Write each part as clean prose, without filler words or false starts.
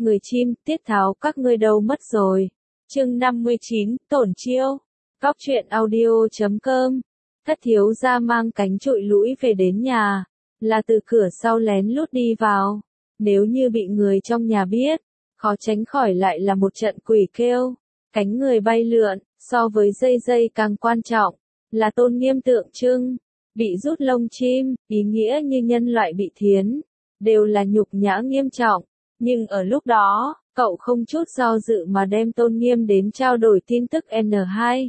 người chim, tiết tháo các ngươi đâu mất rồi. Chương 59, Tổn chiêu. Góc truyện audio.com. Thất thiếu gia mang cánh trụi lũi về đến nhà, là từ cửa sau lén lút đi vào. Nếu như bị người trong nhà biết, khó tránh khỏi lại là một trận quỷ kêu. Cánh người bay lượn, so với dây càng quan trọng, là tôn nghiêm tượng trưng. Bị rút lông chim, ý nghĩa như nhân loại bị thiến, đều là nhục nhã nghiêm trọng. Nhưng ở lúc đó, cậu không chút do dự mà đem tôn nghiêm đến trao đổi tin tức N2.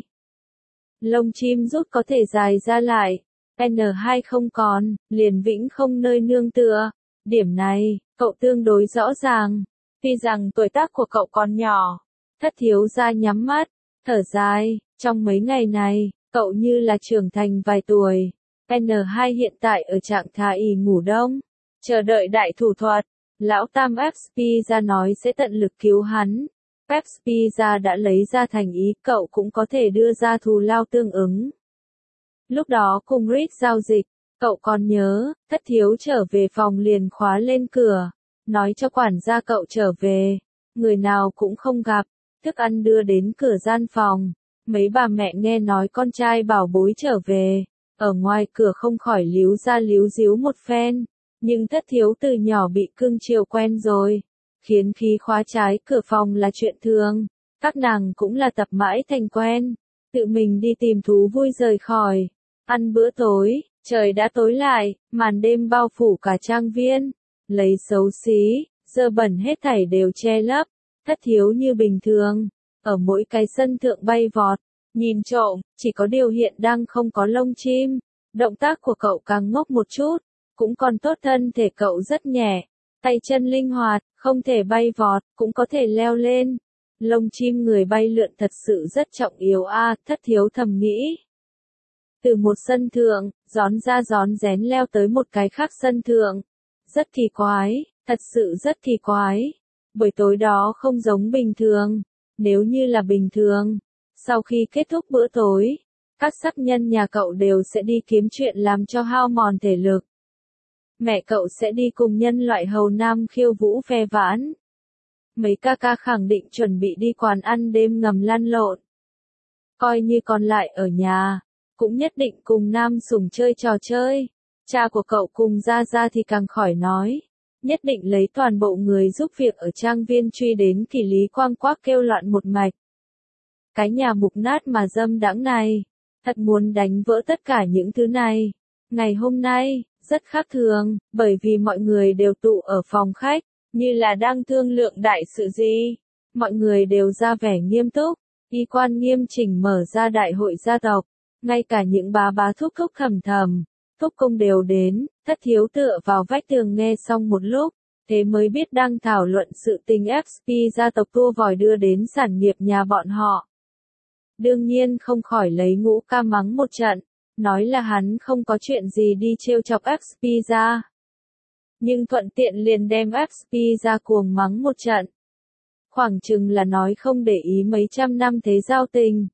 Lông chim rút có thể dài ra lại, N2 không còn, liền vĩnh không nơi nương tựa. Điểm này, cậu tương đối rõ ràng. Tuy rằng tuổi tác của cậu còn nhỏ, thất thiếu gia nhắm mắt, thở dài, trong mấy ngày này, cậu như là trưởng thành vài tuổi. N2 hiện tại ở trạng thái ngủ đông, chờ đợi đại thủ thuật. Lão Tam FP ra nói sẽ tận lực cứu hắn. FP ra đã lấy ra thành ý, cậu cũng có thể đưa ra thù lao tương ứng. Lúc đó cùng Reed giao dịch, cậu còn nhớ, thất thiếu trở về phòng liền khóa lên cửa, nói cho quản gia cậu trở về. Người nào cũng không gặp, thức ăn đưa đến cửa gian phòng. Mấy bà mẹ nghe nói con trai bảo bối trở về, ở ngoài cửa không khỏi líu ra líu díu một phen. Nhưng thất thiếu từ nhỏ bị cưng chiều quen rồi, khiến khí khóa trái cửa phòng là chuyện thường. Các nàng cũng là tập mãi thành quen, tự mình đi tìm thú vui rời khỏi. Ăn bữa tối, trời đã tối lại, màn đêm bao phủ cả trang viên, lấy xấu xí, dơ bẩn hết thảy đều che lấp. Thất thiếu như bình thường, ở mỗi cái sân thượng bay vọt, nhìn trộm, chỉ có điều hiện đang không có lông chim. Động tác của cậu càng ngốc một chút, cũng còn tốt thân thể cậu rất nhẹ, tay chân linh hoạt, không thể bay vọt, cũng có thể leo lên. Lông chim người bay lượn thật sự rất trọng yếu thất thiếu thầm nghĩ. Từ một sân thượng, gión ra gión rén leo tới một cái khác sân thượng. Rất kỳ quái, thật sự rất kỳ quái. Buổi tối đó không giống bình thường. Nếu như là bình thường, sau khi kết thúc bữa tối, các sắc nhân nhà cậu đều sẽ đi kiếm chuyện làm cho hao mòn thể lực. Mẹ cậu sẽ đi cùng nhân loại hầu nam khiêu vũ ve vãn. Mấy ca ca khẳng định chuẩn bị đi quán ăn đêm ngầm lăn lộn. Coi như còn lại ở nhà, cũng nhất định cùng nam sủng chơi trò chơi. Cha của cậu cùng ra thì càng khỏi nói. Nhất định lấy toàn bộ người giúp việc ở trang viên truy đến Kỳ Lý Quang Quác kêu loạn một mạch. Cái nhà mục nát mà dâm đãng này, thật muốn đánh vỡ tất cả những thứ này. Ngày hôm nay, rất khác thường, bởi vì mọi người đều tụ ở phòng khách, như là đang thương lượng đại sự gì. Mọi người đều ra vẻ nghiêm túc, y quan nghiêm chỉnh mở ra đại hội gia tộc. Ngay cả những bá thúc thúc thầm, thúc công đều đến. Thất thiếu tựa vào vách tường nghe xong một lúc, thế mới biết đang thảo luận sự tình FP gia tộc tua vòi đưa đến sản nghiệp nhà bọn họ. Đương nhiên không khỏi lấy Ngũ ca mắng một trận, nói là hắn không có chuyện gì đi trêu chọc FP ra. Nhưng thuận tiện liền đem FP ra cuồng mắng một trận. Khoảng chừng là nói không để ý mấy trăm năm thế giao tình.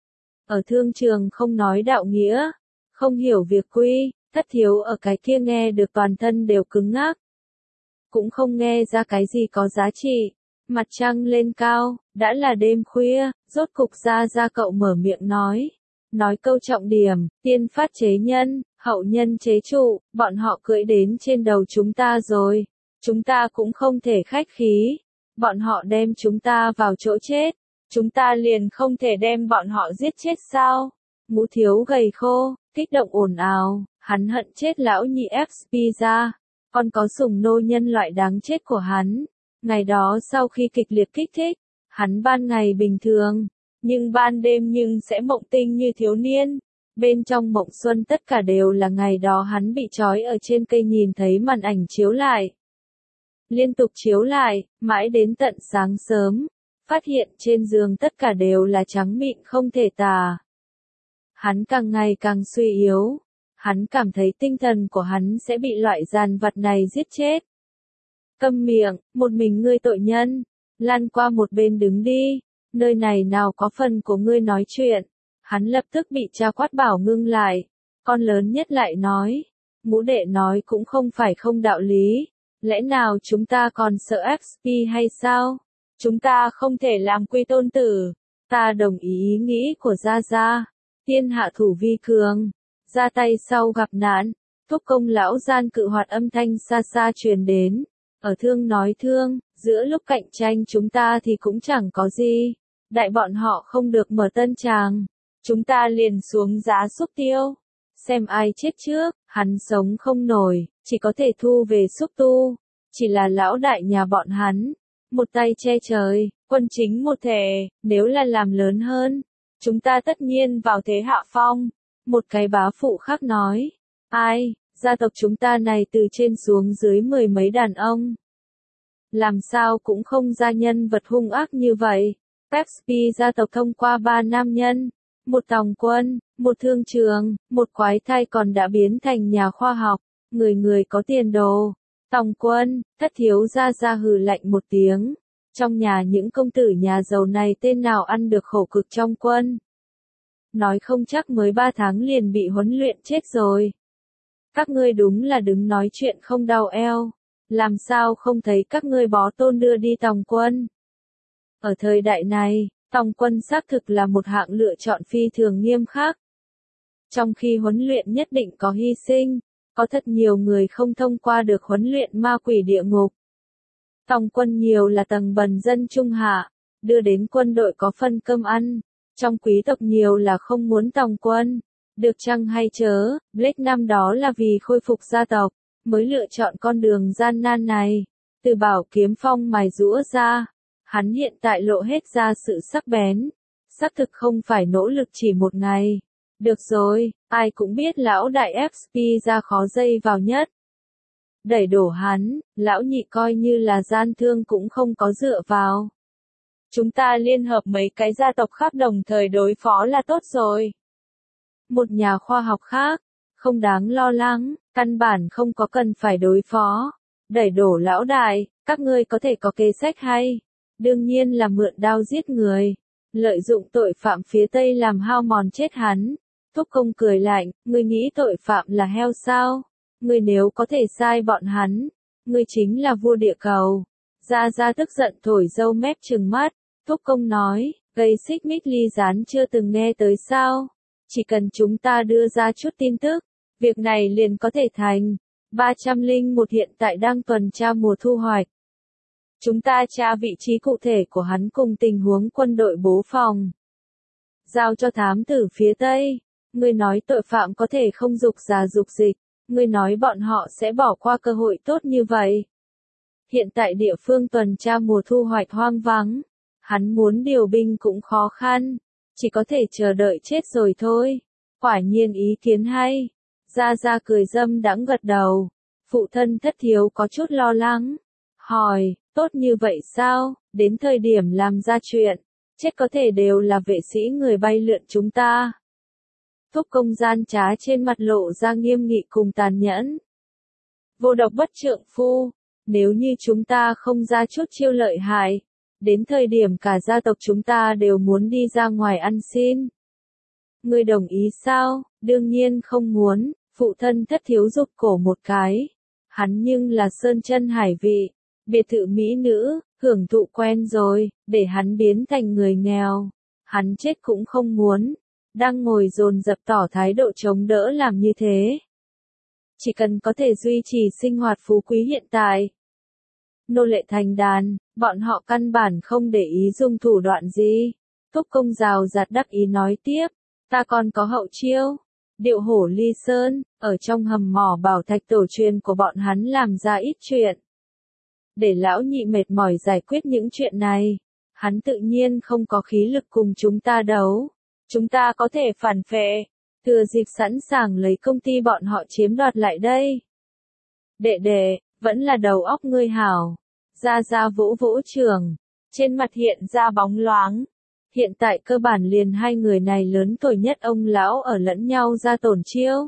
Ở thương trường không nói đạo nghĩa, không hiểu việc quy, thất thiếu ở cái kia nghe được toàn thân đều cứng ngắc. Cũng không nghe ra cái gì có giá trị. Mặt trăng lên cao, đã là đêm khuya, rốt cục ra cậu mở miệng nói câu trọng điểm, tiên phát chế nhân, hậu nhân chế trụ, bọn họ cưỡi đến trên đầu chúng ta rồi, chúng ta cũng không thể khách khí, bọn họ đem chúng ta vào chỗ chết, chúng ta liền không thể đem bọn họ giết chết sao? Ngũ thiếu gầy khô, kích động ồn ào, hắn hận chết lão nhị FP ra, còn có sủng nô nhân loại đáng chết của hắn. Ngày đó sau khi kịch liệt kích thích, hắn ban ngày bình thường, nhưng ban đêm nhưng sẽ mộng tinh như thiếu niên. Bên trong mộng xuân tất cả đều là ngày đó hắn bị trói ở trên cây nhìn thấy màn ảnh chiếu lại. Liên tục chiếu lại, mãi đến tận sáng sớm, phát hiện trên giường tất cả đều là trắng mịn không thể tả. Hắn càng ngày càng suy yếu, hắn cảm thấy tinh thần của hắn sẽ bị loại giàn vật này giết chết. Câm miệng, một mình ngươi tội nhân, lăn qua một bên đứng đi, nơi này nào có phần của ngươi nói chuyện. Hắn lập tức bị cha quát bảo ngưng lại, con lớn nhất lại nói, Ngũ đệ nói cũng không phải không đạo lý, Lẽ nào chúng ta còn sợ XP hay sao? Chúng ta không thể làm quy tôn tử. Ta đồng ý nghĩ của Gia Gia. Thiên hạ thủ vi cường. Ra tay sau gặp nạn. Thúc công lão gian cự hoạt âm thanh xa xa truyền đến. Ở thương nói thương, giữa lúc cạnh tranh chúng ta thì cũng chẳng có gì. Đại bọn họ không được mở tân tràng. Chúng ta liền xuống giá xúc tiêu. Xem ai chết trước, hắn sống không nổi, chỉ có thể thu về xúc tu. Chỉ là lão đại nhà bọn hắn. Một tay che trời, quân chính một thể, nếu là làm lớn hơn. Chúng ta tất nhiên vào thế hạ phong. Một cái bá phụ khác nói. Ai, gia tộc chúng ta này từ trên xuống dưới 10 mấy đàn ông. Làm sao cũng không ra nhân vật hung ác như vậy. Pepsi gia tộc thông qua 3 nam nhân. Một tòng quân, một thương trường, một quái thai còn đã biến thành nhà khoa học. Người người có tiền đồ. Tòng quân, Thất thiếu gia ra hừ lạnh một tiếng. Trong nhà những công tử nhà giàu này tên nào ăn được khổ cực trong quân. Nói không chắc mới 3 tháng liền bị huấn luyện chết rồi. Các ngươi đúng là đứng nói chuyện không đau eo. Làm sao không thấy các ngươi bó tôn đưa đi tòng quân. Ở thời đại này, tòng quân xác thực là một hạng lựa chọn phi thường nghiêm khắc. Trong khi huấn luyện nhất định có hy sinh, có thật nhiều người không thông qua được huấn luyện ma quỷ địa ngục. Tòng quân nhiều là tầng bần dân trung hạ, đưa đến quân đội có phân cơm ăn. Trong quý tộc nhiều là không muốn tòng quân. Được chăng hay chớ, Blake năm đó là vì khôi phục gia tộc, mới lựa chọn con đường gian nan này. Từ bảo kiếm phong mài rũa ra, hắn hiện tại lộ hết ra sự sắc bén. Xác thực không phải nỗ lực chỉ một ngày. Được rồi, ai cũng biết lão đại FP ra khó dây vào nhất. Đẩy đổ hắn, lão nhị coi như là gian thương cũng không có dựa vào. Chúng ta liên hợp mấy cái gia tộc khác đồng thời đối phó là tốt rồi. Một nhà khoa học khác, không đáng lo lắng, căn bản không có cần phải đối phó. Đẩy đổ lão đại, các ngươi có thể có kế sách hay. Đương nhiên là mượn đao giết người. Lợi dụng tội phạm phía Tây làm hao mòn chết hắn. Thúc công cười lạnh, ngươi nghĩ tội phạm là heo sao? Ngươi nếu có thể sai bọn hắn, ngươi chính là vua địa cầu. Gia Gia tức giận thổi râu mép trừng mắt. Thúc công nói, gây xích mích ly gián chưa từng nghe tới sao? Chỉ cần chúng ta đưa ra chút tin tức, việc này liền có thể thành. 301 hiện tại đang tuần tra mùa thu hoạch. Chúng ta tra vị trí cụ thể của hắn cùng tình huống quân đội bố phòng. Giao cho thám tử phía Tây. Ngươi nói tội phạm có thể không dục giả dục dịch. Ngươi nói bọn họ sẽ bỏ qua cơ hội tốt như vậy. Hiện tại địa phương tuần tra mùa thu hoạch hoang vắng. Hắn muốn điều binh cũng khó khăn. Chỉ có thể chờ đợi chết rồi thôi. Quả nhiên ý kiến hay. Gia Gia cười dâm đãng gật đầu. Phụ thân Thất thiếu có chút lo lắng. Hỏi, tốt như vậy sao? Đến thời điểm làm ra chuyện, chết có thể đều là vệ sĩ người bay lượn chúng ta. Thúc công gian trá trên mặt lộ ra nghiêm nghị cùng tàn nhẫn. Vô độc bất trượng phu. Nếu như chúng ta không ra chút chiêu lợi hại, đến thời điểm cả gia tộc chúng ta đều muốn đi ra ngoài ăn xin. Ngươi đồng ý sao? Đương nhiên không muốn. Phụ thân Thất thiếu rụt cổ một cái. Hắn nhưng là sơn chân hải vị. Biệt thự mỹ nữ, hưởng thụ quen rồi, để hắn biến thành người nghèo. Hắn chết cũng không muốn. Đang ngồi dồn dập tỏ thái độ chống đỡ làm như thế. Chỉ cần có thể duy trì sinh hoạt phú quý hiện tại. Nô lệ thành đàn, bọn họ căn bản không để ý dùng thủ đoạn gì. Thúc công rào rạt đắc ý nói tiếp, ta còn có hậu chiêu. Điệu hổ ly sơn, ở trong hầm mỏ bảo thạch tổ truyền của bọn hắn làm ra ít chuyện. Để lão nhị mệt mỏi giải quyết những chuyện này. Hắn tự nhiên không có khí lực cùng chúng ta đấu. Chúng ta có thể phản phệ. Thừa dịp sẵn sàng lấy công ty bọn họ chiếm đoạt lại đây. Đệ đệ, vẫn là đầu óc ngươi hảo. Gia Gia vỗ vỗ trường. Trên mặt hiện ra bóng loáng. Hiện tại cơ bản liền hai người này lớn tuổi nhất ông lão ở lẫn nhau ra tổn chiêu.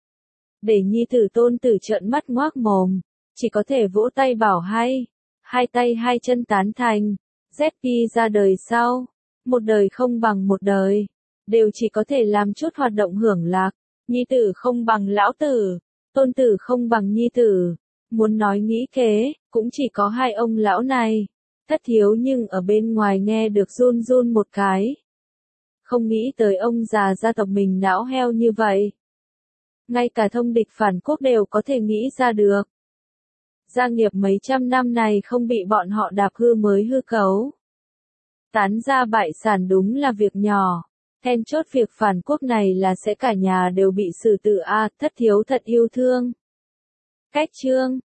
Để nhi tử tôn tử trợn mắt ngoác mồm. Chỉ có thể vỗ tay bảo hay. Hai tay hai chân tán thành. ZP ra đời sau. Một đời không bằng một đời. Đều chỉ có thể làm chút hoạt động hưởng lạc. Nhi tử không bằng lão tử. Tôn tử không bằng nhi tử. Muốn nói nghĩ kế, cũng chỉ có hai ông lão này. Thất thiếu nhưng ở bên ngoài nghe được run run một cái. Không nghĩ tới ông già gia tộc mình não heo như vậy. Ngay cả thông địch phản quốc đều có thể nghĩ ra được. Gia nghiệp mấy trăm năm này không bị bọn họ đạp hư mới hư cấu. Tán gia bại sản đúng là việc nhỏ. Then chốt việc phản quốc này là sẽ cả nhà đều bị xử tử a, thất thiếu thật yêu thương. Cách chương